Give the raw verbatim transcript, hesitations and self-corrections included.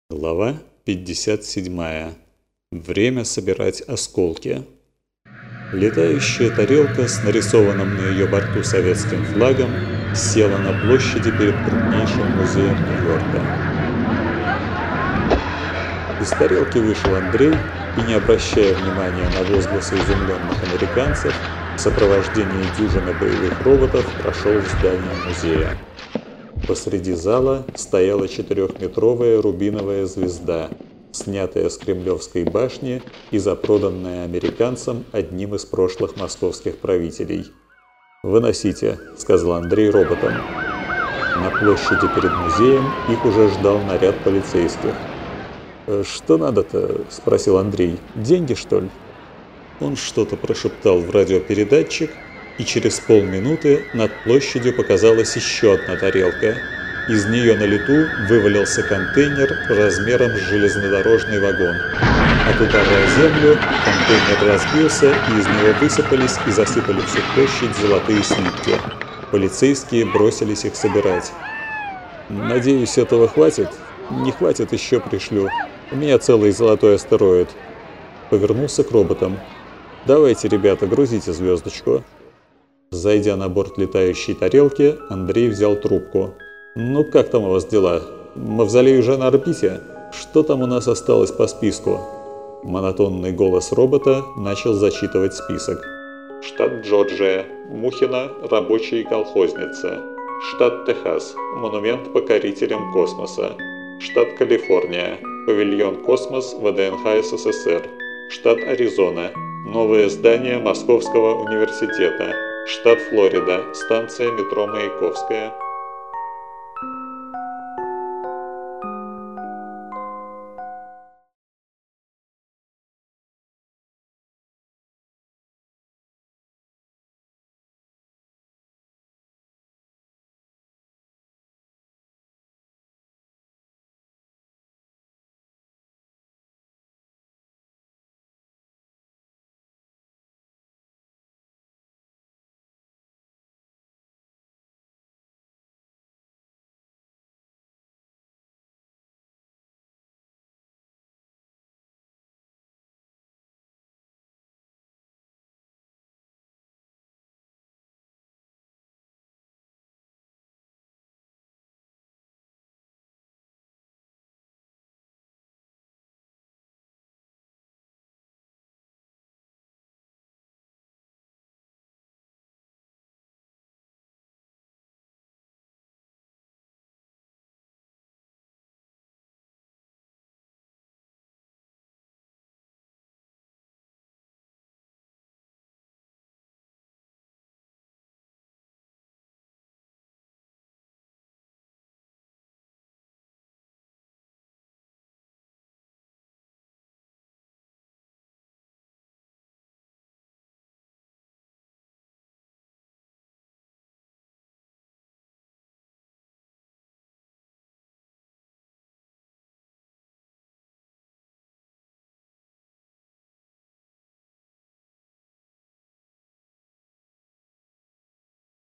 Глава пятьдесят седьмая. Время собирать осколки. Летающая тарелка с нарисованным на ее борту советским флагом села на площади перед крупнейшим музеем Нью-Йорка. Из тарелки вышел Андрей и, не обращая внимания на возгласы изумленных американцев, в сопровождении дюжины боевых роботов прошел в здание музея. Посреди зала стояла четырехметровая рубиновая звезда, снятая с Кремлевской башни и запроданная американцам одним из прошлых московских правителей. «Выносите», — сказал Андрей роботам. На площади перед музеем их уже ждал наряд полицейских. «Что надо-то?» — спросил Андрей. «Деньги, что ли?» Он что-то прошептал в радиопередатчик, и через полминуты над площадью показалась еще одна тарелка. Из нее на лету вывалился контейнер размером с железнодорожный вагон. От удара о землю контейнер разбился, и из него высыпались и засыпали всю площадь золотые слитки. Полицейские бросились их собирать. «Надеюсь, этого хватит? Не хватит, еще пришлю. У меня целый золотой астероид». Повернулся к роботам. «Давайте, ребята, грузите звездочку». Зайдя на борт летающей тарелки, Андрей взял трубку. «Ну как там у вас дела? Мавзолей уже на орбите? Что там у нас осталось по списку?» Монотонный голос робота начал зачитывать список. Штат Джорджия. Мухина. Рабочая колхозница. Штат Техас. Монумент покорителям космоса. Штат Калифорния. Павильон Космос ВДНХ СССР. Штат Аризона. Новое здание Московского университета. Штат Флорида. Станция метро Маяковская.